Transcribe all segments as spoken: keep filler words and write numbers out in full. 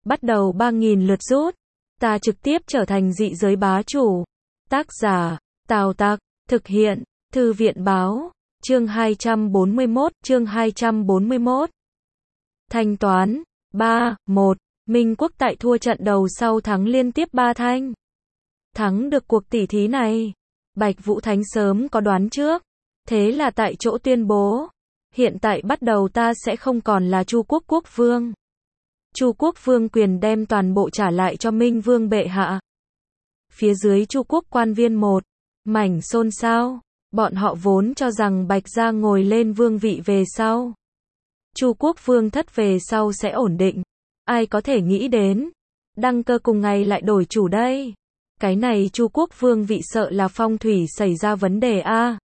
bắt đầu ba nghìn lượt rút. Ta trực tiếp trở thành dị giới bá chủ. Tác giả, Tào Tặc, thực hiện, Thư viện báo, chương hai trăm bốn mươi mốt, chương hai trăm bốn mươi mốt. Thanh toán, ba, một, Minh Quốc tại thua trận đầu sau thắng liên tiếp ba thanh. Thắng được cuộc tỷ thí này, Bạch Vũ Thánh sớm có đoán trước, thế là tại chỗ tuyên bố, hiện tại bắt đầu ta sẽ không còn là Chu Quốc quốc vương. Chu Quốc vương quyền đem toàn bộ trả lại cho Minh Vương bệ hạ. Phía dưới Chu Quốc quan viên một mảnh xôn xao, bọn họ vốn cho rằng Bạch gia ngồi lên vương vị về sau, Chu Quốc vương thất về sau sẽ ổn định. Ai có thể nghĩ đến, đăng cơ cùng ngày lại đổi chủ đây. Cái này Chu Quốc vương vị sợ là phong thủy xảy ra vấn đề a.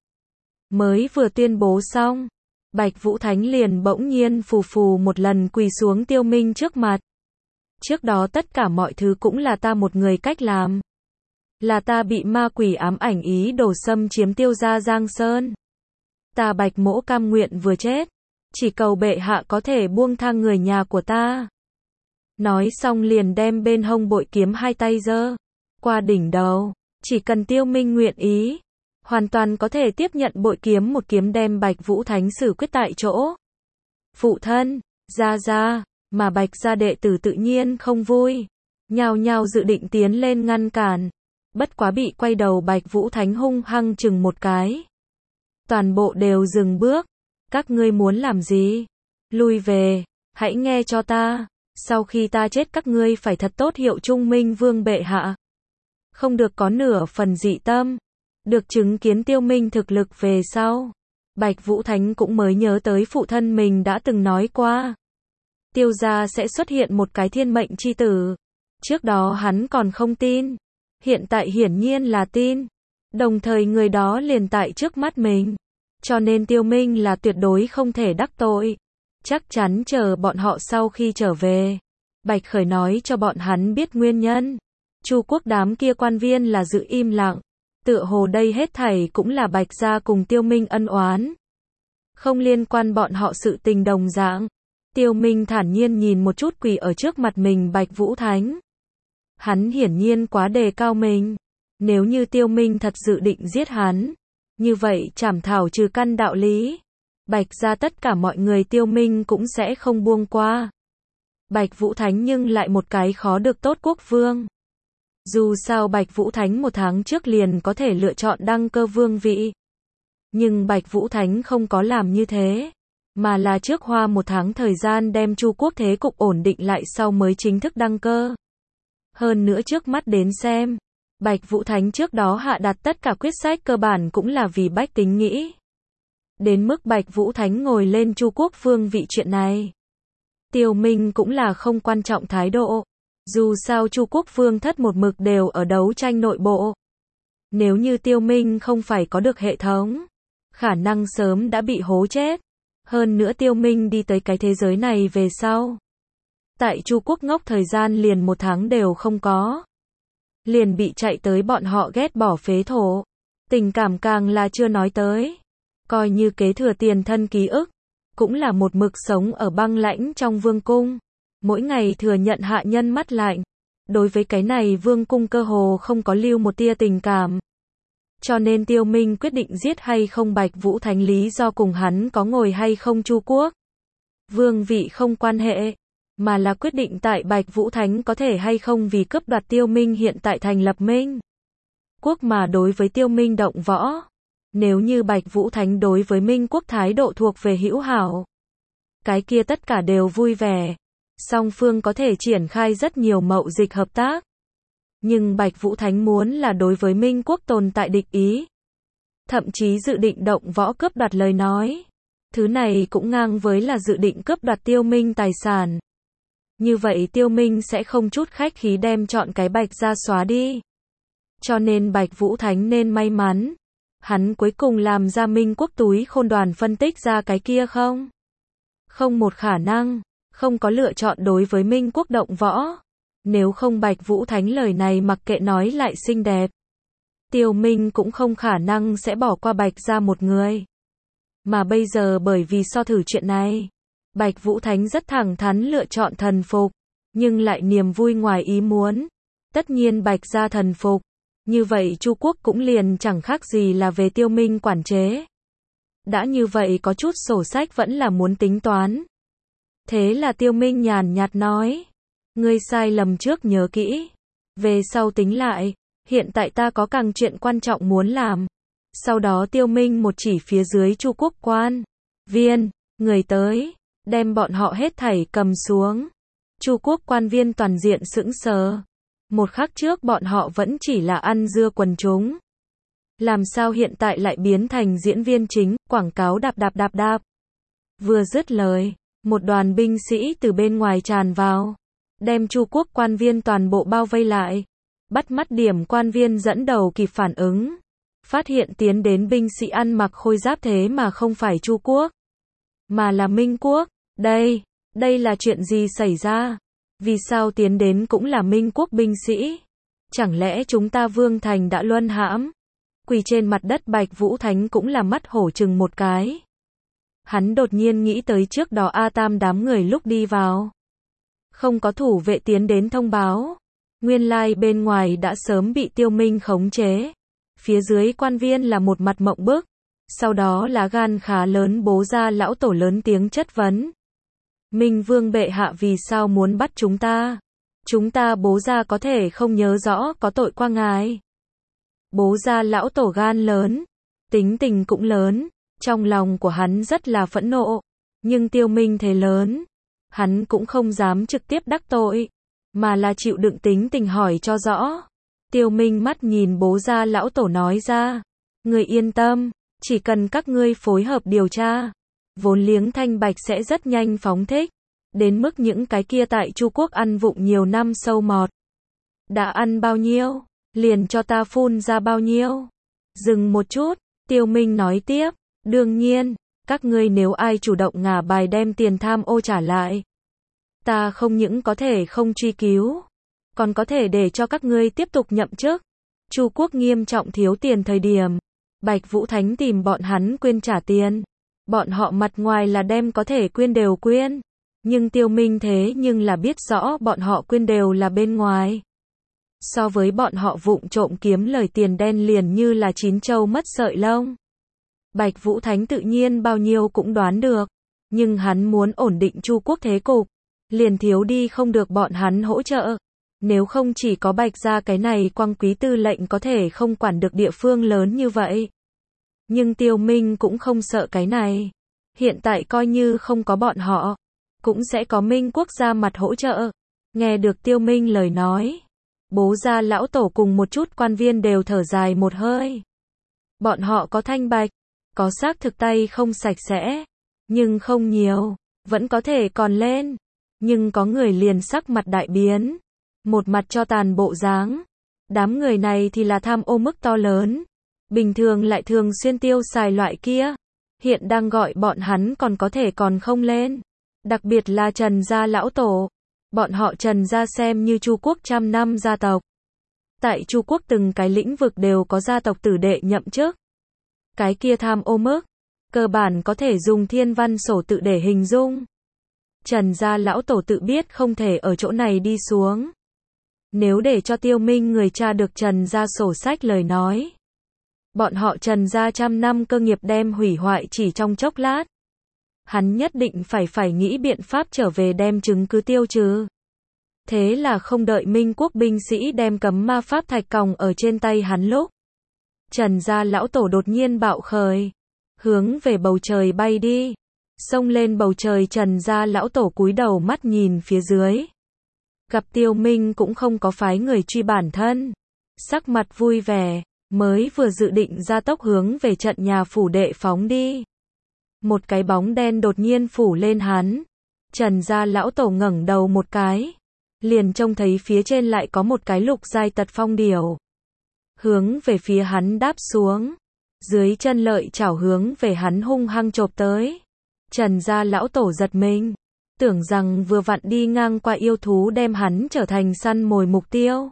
Mới vừa tuyên bố xong, Bạch Vũ Thánh liền bỗng nhiên phù phù một lần quỳ xuống Tiêu Minh trước mặt. Trước đó tất cả mọi thứ cũng là ta một người cách làm. Là ta bị ma quỷ ám ảnh ý đồ xâm chiếm Tiêu gia Giang Sơn. Ta Bạch Mỗ cam nguyện vừa chết, chỉ cầu bệ hạ có thể buông tha người nhà của ta. Nói xong liền đem bên hông bội kiếm hai tay giơ qua đỉnh đầu, chỉ cần Tiêu Minh nguyện ý, hoàn toàn có thể tiếp nhận bội kiếm một kiếm đem Bạch Vũ Thánh xử quyết tại chỗ. Phụ thân, gia gia, mà Bạch gia đệ tử tự nhiên không vui, nhao nhao dự định tiến lên ngăn cản, bất quá bị quay đầu Bạch Vũ Thánh hung hăng chừng một cái. Toàn bộ đều dừng bước, các ngươi muốn làm gì? Lui về, hãy nghe cho ta, sau khi ta chết các ngươi phải thật tốt hiệu chung Minh Vương bệ hạ. Không được có nửa phần dị tâm. Được chứng kiến Tiêu Minh thực lực về sau, Bạch Vũ Thánh cũng mới nhớ tới phụ thân mình đã từng nói qua. Tiêu gia sẽ xuất hiện một cái thiên mệnh chi tử. Trước đó hắn còn không tin, hiện tại hiển nhiên là tin. Đồng thời người đó liền tại trước mắt mình, cho nên Tiêu Minh là tuyệt đối không thể đắc tội. Chắc chắn chờ bọn họ sau khi trở về, Bạch Khởi nói cho bọn hắn biết nguyên nhân. Chu Quốc đám kia quan viên là giữ im lặng, tựa hồ đây hết thảy cũng là Bạch gia cùng Tiêu Minh ân oán, không liên quan bọn họ sự tình đồng dạng. Tiêu Minh thản nhiên nhìn một chút quỳ ở trước mặt mình Bạch Vũ Thánh. Hắn hiển nhiên quá đề cao mình. Nếu như Tiêu Minh thật dự định giết hắn, như vậy trảm thảo trừ căn đạo lý, Bạch gia tất cả mọi người Tiêu Minh cũng sẽ không buông qua. Bạch Vũ Thánh nhưng lại một cái khó được tốt quốc vương. Dù sao Bạch Vũ Thánh một tháng trước liền có thể lựa chọn đăng cơ vương vị. Nhưng Bạch Vũ Thánh không có làm như thế, mà là trước hoa một tháng thời gian đem Chu Quốc thế cục ổn định lại sau mới chính thức đăng cơ. Hơn nữa trước mắt đến xem, Bạch Vũ Thánh trước đó hạ đặt tất cả quyết sách cơ bản cũng là vì bách tính nghĩ. Đến mức Bạch Vũ Thánh ngồi lên Chu Quốc vương vị chuyện này, Tiêu Minh cũng là không quan trọng thái độ. Dù sao Chu Quốc vương thất một mực đều ở đấu tranh nội bộ. Nếu như Tiêu Minh không phải có được hệ thống, khả năng sớm đã bị hố chết. Hơn nữa Tiêu Minh đi tới cái thế giới này về sau, tại Chu Quốc ngốc thời gian liền một tháng đều không có, liền bị chạy tới bọn họ ghét bỏ phế thổ. Tình cảm càng là chưa nói tới, coi như kế thừa tiền thân ký ức, cũng là một mực sống ở băng lãnh trong vương cung, mỗi ngày thừa nhận hạ nhân mắt lạnh. Đối với cái này vương cung cơ hồ không có lưu một tia tình cảm. Cho nên Tiêu Minh quyết định giết hay không Bạch Vũ Thánh lý do cùng hắn có ngồi hay không Chu Quốc vương vị không quan hệ, mà là quyết định tại Bạch Vũ Thánh có thể hay không vì cướp đoạt Tiêu Minh hiện tại thành lập Minh Quốc mà đối với Tiêu Minh động võ. Nếu như Bạch Vũ Thánh đối với Minh Quốc thái độ thuộc về hữu hảo, cái kia tất cả đều vui vẻ, song phương có thể triển khai rất nhiều mậu dịch hợp tác. Nhưng Bạch Vũ Thánh muốn là đối với Minh Quốc tồn tại địch ý, thậm chí dự định động võ cướp đoạt lời nói. Thứ này cũng ngang với là dự định cướp đoạt Tiêu Minh tài sản. Như vậy Tiêu Minh sẽ không chút khách khí đem chọn cái Bạch gia xóa đi. Cho nên Bạch Vũ Thánh nên may mắn, hắn cuối cùng làm ra Minh Quốc túi khôn đoàn phân tích ra cái kia không. Không một khả năng, không có lựa chọn đối với Minh Quốc động võ. Nếu không Bạch Vũ Thánh lời này mặc kệ nói lại xinh đẹp, Tiêu Minh cũng không khả năng sẽ bỏ qua Bạch gia một người. Mà bây giờ bởi vì so thử chuyện này, Bạch Vũ Thánh rất thẳng thắn lựa chọn thần phục. nhưng lại niềm vui ngoài ý muốn. Tất nhiên Bạch gia thần phục. Như vậy Chu Quốc cũng liền chẳng khác gì là về Tiêu Minh quản chế. Đã như vậy có chút sổ sách vẫn là muốn tính toán. Thế là Tiêu Minh nhàn nhạt nói. Ngươi sai lầm trước nhớ kỹ. Về sau tính lại. Hiện tại ta có càng chuyện quan trọng muốn làm. Sau đó Tiêu Minh một chỉ phía dưới Chu Quốc quan viên, người tới, đem bọn họ hết thảy cầm xuống. Chu Quốc quan viên toàn diện sững sờ. Một khắc trước bọn họ vẫn chỉ là ăn dưa quần chúng. Làm sao hiện tại lại biến thành diễn viên chính, quảng cáo đạp đạp đạp đạp. Vừa dứt lời, một đoàn binh sĩ từ bên ngoài tràn vào, đem Chu Quốc quan viên toàn bộ bao vây lại. Bắt mắt điểm quan viên dẫn đầu kịp phản ứng. Phát hiện tiến đến binh sĩ ăn mặc khôi giáp thế mà không phải Chu Quốc, mà là Minh Quốc. Đây, đây là chuyện gì xảy ra? Vì sao tiến đến cũng là Minh Quốc binh sĩ? Chẳng lẽ chúng ta Vương Thành đã luân hãm? Quỳ trên mặt đất Bạch Vũ Thánh cũng là mắt hổ chừng một cái. Hắn đột nhiên nghĩ tới trước đó A Tam đám người lúc đi vào. Không có thủ vệ tiến đến thông báo. Nguyên lai bên ngoài đã sớm bị Tiêu Minh khống chế. Phía dưới quan viên là một mặt mộng bức. Sau đó lá gan khá lớn bố ra lão tổ lớn tiếng chất vấn. Minh Vương bệ hạ vì sao muốn bắt chúng ta? Chúng ta bố ra có thể không nhớ rõ có tội qua ngài. Bố ra lão tổ gan lớn. Tính tình cũng lớn. Trong lòng của hắn rất là phẫn nộ. Nhưng Tiêu Minh thế lớn. Hắn cũng không dám trực tiếp đắc tội. Mà là chịu đựng tính tình hỏi cho rõ. Tiêu Minh mắt nhìn bố ra lão tổ nói ra. Người yên tâm. Chỉ cần các ngươi phối hợp điều tra. Vốn liếng thanh bạch sẽ rất nhanh phóng thích. Đến mức những cái kia tại Chu Quốc ăn vụng nhiều năm sâu mọt. Đã ăn bao nhiêu? Liền cho ta phun ra bao nhiêu? Dừng một chút. Tiêu Minh nói tiếp. Đương nhiên. Các ngươi nếu ai chủ động ngả bài đem tiền tham ô trả lại. Ta không những có thể không truy cứu. Còn có thể để cho các ngươi tiếp tục nhậm chức. Chu Quốc nghiêm trọng thiếu tiền thời điểm. Bạch Vũ Thánh tìm bọn hắn quyên trả tiền. Bọn họ mặt ngoài là đem có thể quyên đều quyên. Nhưng Tiêu Minh thế nhưng là biết rõ bọn họ quyên đều là bên ngoài. So với bọn họ vụng trộm kiếm lời tiền đen liền như là chín trâu mất sợi lông. Bạch Vũ Thánh tự nhiên bao nhiêu cũng đoán được. Nhưng hắn muốn ổn định Chu Quốc thế cục. Liền thiếu đi không được bọn hắn hỗ trợ. Nếu không chỉ có Bạch gia cái này quang quý tư lệnh có thể không quản được địa phương lớn như vậy. Nhưng Tiêu Minh cũng không sợ cái này. Hiện tại coi như không có bọn họ. Cũng sẽ có Minh Quốc gia mặt hỗ trợ. Nghe được Tiêu Minh lời nói. Bố gia lão tổ cùng một chút quan viên đều thở dài một hơi. Bọn họ có thanh bạch. Có xác thực tay không sạch sẽ. Nhưng không nhiều. Vẫn có thể còn lên. Nhưng có người liền sắc mặt đại biến. Một mặt cho tàn bộ dáng. Đám người này thì là tham ô mức to lớn. Bình thường lại thường xuyên tiêu xài loại kia. Hiện đang gọi bọn hắn còn có thể còn không lên. Đặc biệt là Trần gia lão tổ. Bọn họ Trần gia xem như Chu Quốc trăm năm gia tộc. Tại Chu Quốc từng cái lĩnh vực đều có gia tộc tử đệ nhậm chức. Cái kia tham ô mức. Cơ bản có thể dùng thiên văn sổ tự để hình dung. Trần gia lão tổ tự biết không thể ở chỗ này đi xuống. Nếu để cho Tiêu Minh người tra được Trần gia sổ sách lời nói. Bọn họ Trần gia trăm năm cơ nghiệp đem hủy hoại chỉ trong chốc lát. Hắn nhất định phải phải nghĩ biện pháp trở về đem chứng cứ tiêu trừ. Thế là không đợi Minh Quốc binh sĩ đem cấm ma pháp thạch còng ở trên tay hắn lúc. Trần gia lão tổ đột nhiên bạo khởi. Hướng về bầu trời bay đi. Xông lên bầu trời Trần gia lão tổ cúi đầu mắt nhìn phía dưới. Gặp Tiêu Minh cũng không có phái người truy bản thân. Sắc mặt vui vẻ. Mới vừa dự định ra tốc hướng về trận nhà phủ đệ phóng đi. Một cái bóng đen đột nhiên phủ lên hắn. Trần gia lão tổ ngẩng đầu một cái. Liền trông thấy phía trên lại có một cái lục giai tật phong điểu. Hướng về phía hắn đáp xuống. Dưới chân lợi chảo hướng về hắn hung hăng chộp tới. Trần gia lão tổ giật mình. Tưởng rằng vừa vặn đi ngang qua yêu thú đem hắn trở thành săn mồi mục tiêu.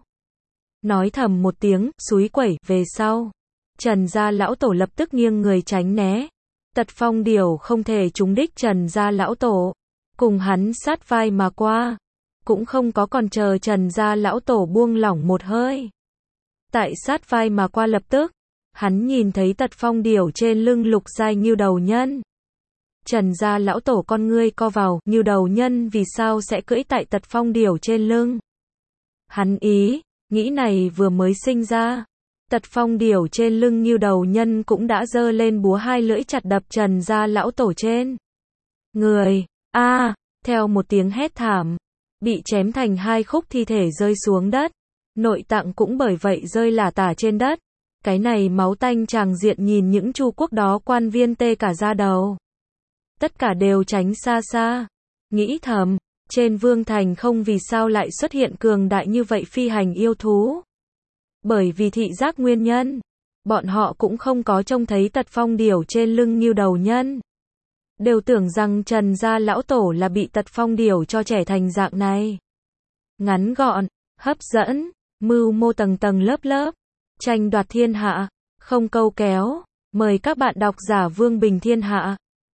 Nói thầm một tiếng, xúi quẩy, về sau. Trần gia lão tổ lập tức nghiêng người tránh né. Tật phong điểu không thể trúng đích Trần gia lão tổ. Cùng hắn sát vai mà qua. cũng không có còn chờ Trần gia lão tổ buông lỏng một hơi. Tại sát vai mà qua lập tức, hắn nhìn thấy tật phong điểu trên lưng Lục Giai Ngưu Đầu Nhân. Trần gia lão tổ con ngươi co vào, Ngưu Đầu Nhân vì sao sẽ cưỡi tại tật phong điểu trên lưng? Hắn ý, nghĩ này vừa mới sinh ra. Tật phong điểu trên lưng Ngưu Đầu Nhân cũng đã giơ lên búa hai lưỡi chặt đập Trần gia lão tổ trên người. A, theo một tiếng hét thảm, bị chém thành hai khúc thi thể rơi xuống đất. Nội tạng cũng bởi vậy rơi lả tả trên đất. Cái này máu tanh tràng diện nhìn những Chu quốc đó quan viên tê cả da đầu. Tất cả đều tránh xa xa. Nghĩ thầm, trên vương thành không vì sao lại xuất hiện cường đại như vậy phi hành yêu thú. Bởi vì thị giác nguyên nhân, bọn họ cũng không có trông thấy tật phong điểu trên lưng Ngưu Đầu Nhân. Đều tưởng rằng Trần gia lão tổ là bị tật phong điểu cho trẻ thành dạng này. Ngắn gọn, hấp dẫn, mưu mô tầng tầng lớp lớp, tranh đoạt thiên hạ, không câu kéo. Mời các bạn đọc giả Vương Bình Thiên Hạ.